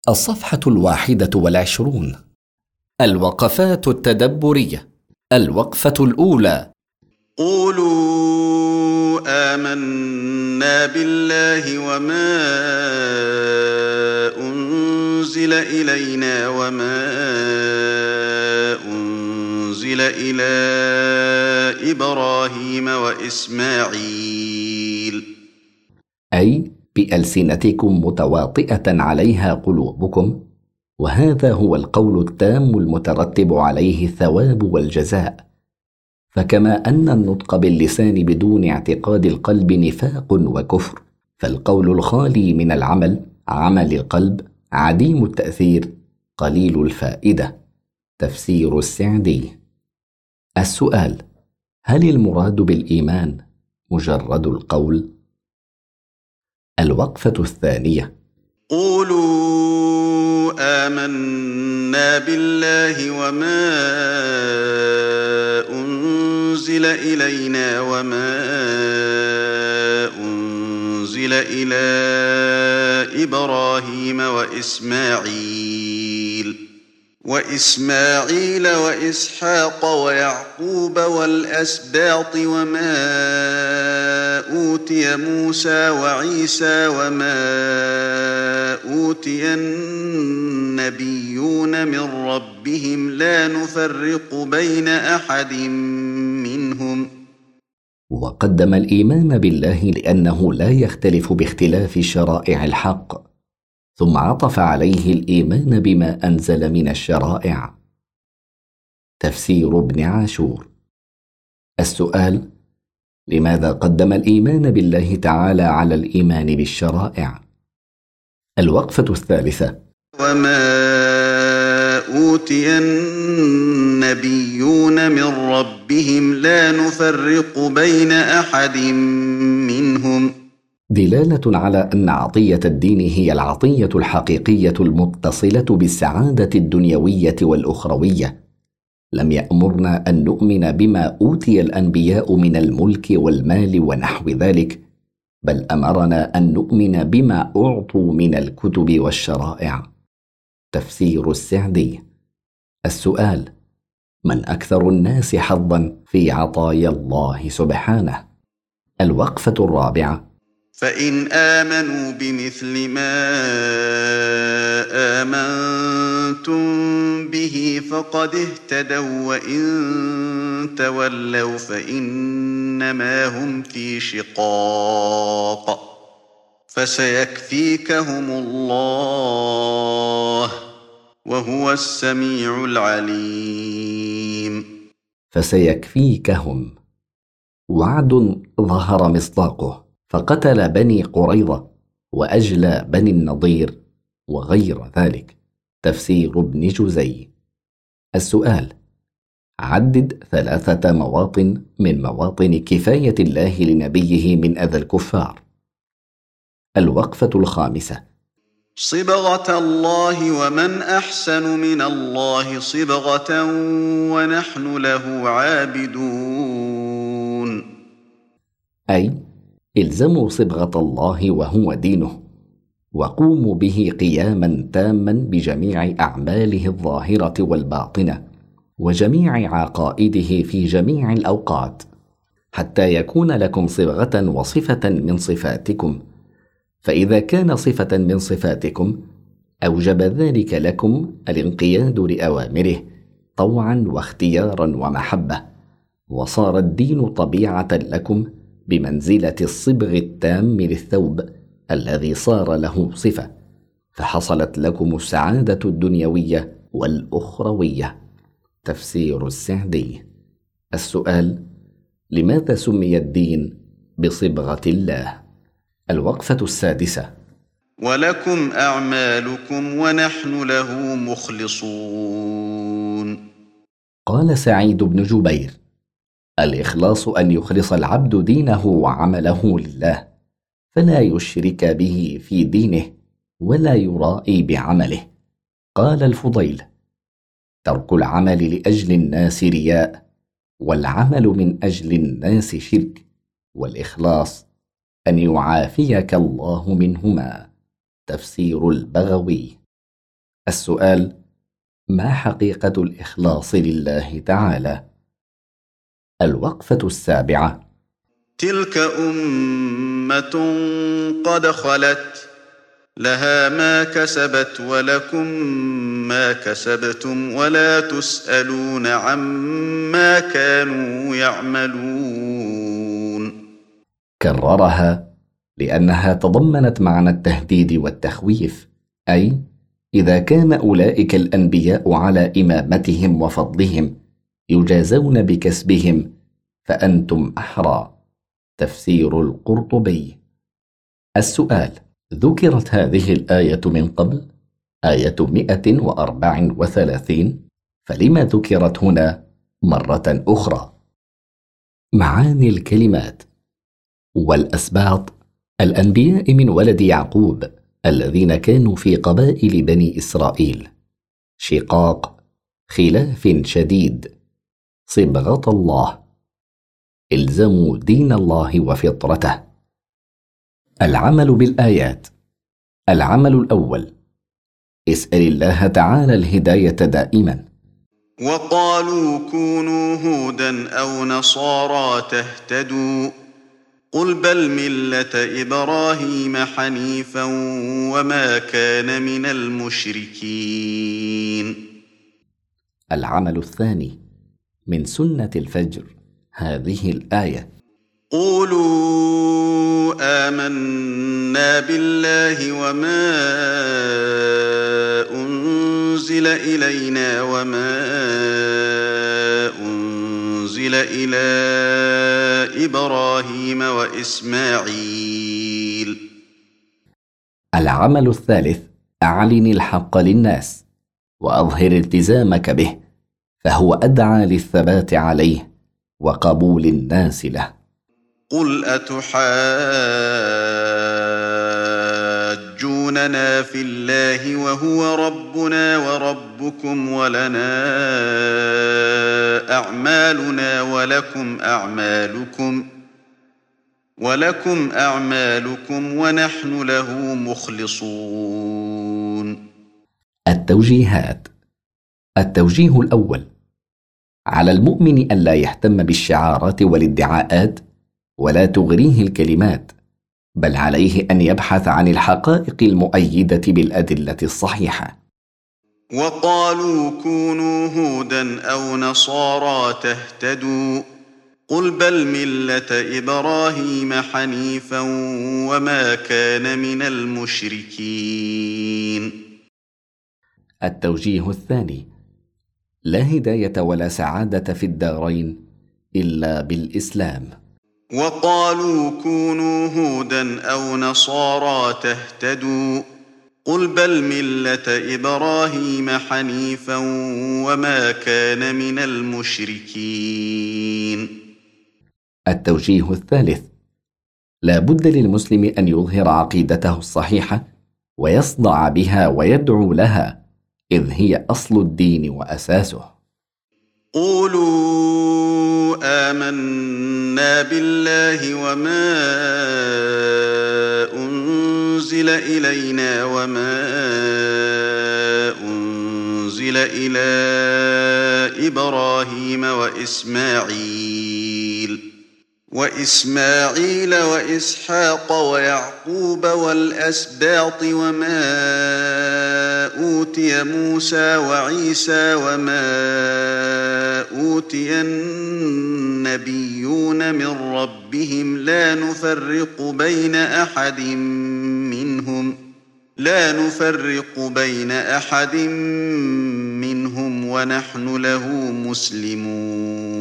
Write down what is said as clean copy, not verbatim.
الصفحة 21. الوقفات التدبرية. الوقفة الأولى: قولوا آمنا بالله وما أنزل إلينا وما أنزل إلى إبراهيم وإسماعيل، أي بألسنتكم متواطئة عليها قلوبكم، وهذا هو القول التام المترتب عليه الثواب والجزاء. فكما أن النطق باللسان بدون اعتقاد القلب نفاق وكفر، فالقول الخالي من العمل عمل القلب عديم التأثير قليل الفائدة. تفسير السعدي. السؤال: هل المراد بالإيمان مجرد القول؟ الوقفة الثانية: قولوا آمنا بالله وما أنزل إلينا وما أنزل إلى إبراهيم وإسماعيل وإسحاق ويعقوب والأسباط وما أوتي موسى وعيسى وما أوتي النبيون من ربهم لا نفرق بين أحد منهم. وقدم الإيمان بالله لأنه لا يختلف باختلاف شرائع الحق، ثم عطف عليه الإيمان بما أنزل من الشرائع. تفسير ابن عاشور. السؤال: لماذا قدم الإيمان بالله تعالى على الإيمان بالشرائع؟ الوقفة الثالثة: وما أوتي النبيون من ربهم لا نفرق بين أحد منهم. دلالة على أن عطية الدين هي العطية الحقيقية المتصلة بالسعادة الدنيوية والأخروية. لم يأمرنا أن نؤمن بما أوتي الأنبياء من الملك والمال ونحو ذلك، بل أمرنا أن نؤمن بما أعطوا من الكتب والشرائع. تفسير السعدي. السؤال: من أكثر الناس حظا في عطايا الله سبحانه؟ الوقفة الرابعة: فإن آمنوا بمثل ما آمنتم به فقد اهتدوا وإن تولوا فإنما هم في شقاق فسيكفيكهم الله وهو السميع العليم. فسيكفيكهم وعد ظهر مصداقه، فقتل بني قريظة وأجلى بني النضير وغير ذلك. تفسير ابن جزي. السؤال: عدد 3 مواطن من مواطن كفاية الله لنبيه من أذى الكفار. الوقفة الخامسة: صبغة الله ومن أحسن من الله صبغة ونحن له عابدون. أي الزموا صبغة الله وهو دينه، وقوموا به قياما تاما بجميع أعماله الظاهرة والباطنة وجميع عقائده في جميع الأوقات، حتى يكون لكم صبغة وصفة من صفاتكم. فإذا كان صفة من صفاتكم أوجب ذلك لكم الانقياد لأوامره طوعا واختيارا ومحبة، وصار الدين طبيعة لكم بمنزلة الصبغ التام للثوب الذي صار له صفة، فحصلت لكم السعادة الدنيوية والأخروية. تفسير السعدي. السؤال: لماذا سمي الدين بصبغة الله؟ الوقفة السادسة: ولكم أعمالكم ونحن له مخلصون. قال سعيد بن جبير: الإخلاص أن يخلص العبد دينه وعمله لله، فلا يشرك به في دينه ولا يرائي بعمله. قال الفضيل: ترك العمل لأجل الناس رياء، والعمل من أجل الناس شرك، والإخلاص أن يعافيك الله منهما. تفسير البغوي. السؤال: ما حقيقة الإخلاص لله تعالى؟ الوقفة السابعة: تلك أمة قد خلت لها ما كسبت ولكم ما كسبتم ولا تسألون عما كانوا يعملون. كررها لأنها تضمنت معنى التهديد والتخويف، أي إذا كان أولئك الأنبياء على إمامتهم وفضلهم يجازون بكسبهم فأنتم أحرى. تفسير القرطبي. السؤال: ذكرت هذه الآية من قبل، آية 134، فلما ذكرت هنا مرة أخرى؟ معاني الكلمات: والأسباط الأنبياء من ولد يعقوب الذين كانوا في قبائل بني إسرائيل. شقاق، خلاف شديد. صبغة الله، الزموا دين الله وفطرته. العمل بالآيات. العمل الأول: اسأل الله تعالى الهداية دائما. وقالوا كونوا هودا أو نصارى تهتدوا قل بل ملة إبراهيم حنيفا وما كان من المشركين. العمل الثاني من سنة الفجر هذه الآية: قولوا آمنا بالله وما أنزل إلينا وما أنزل إلى إبراهيم وإسماعيل. العمل الثالث: أعلن الحق للناس وأظهر التزامك به، فهو أدعى للثبات عليه وقبول الناس له. قل أتحاجوننا في الله وهو ربنا وربكم ولنا أعمالنا ولكم أعمالكم ونحن له مخلصون. التوجيهات. التوجيه الأول: على المؤمن ألا يهتم بالشعارات والادعاءات ولا تغريه الكلمات، بل عليه أن يبحث عن الحقائق المؤيدة بالأدلة الصحيحة. وقالوا كونوا هودا أو نصارى تهتدوا قل بل ملة إبراهيم حنيفا وما كان من المشركين. التوجيه الثاني: لا هداية ولا سعادة في الدارين إلا بالإسلام. وقالوا كونوا هودا أو نصارى تهتدوا قل بل ملة إبراهيم حنيفا وما كان من المشركين. التوجيه الثالث: لا بد للمسلم أن يظهر عقيدته الصحيحة ويصدع بها ويدعو لها، إذ هي أصل الدين وأساسه. قولوا آمنا بالله وما أنزل إلينا وما أنزل إلى إبراهيم وإسماعيل وإسحاق ويعقوب والأسباط وما أوتي موسى وعيسى وما أوتي النبيون من ربهم لا نفرق بين أحد منهم ونحن له مسلمون.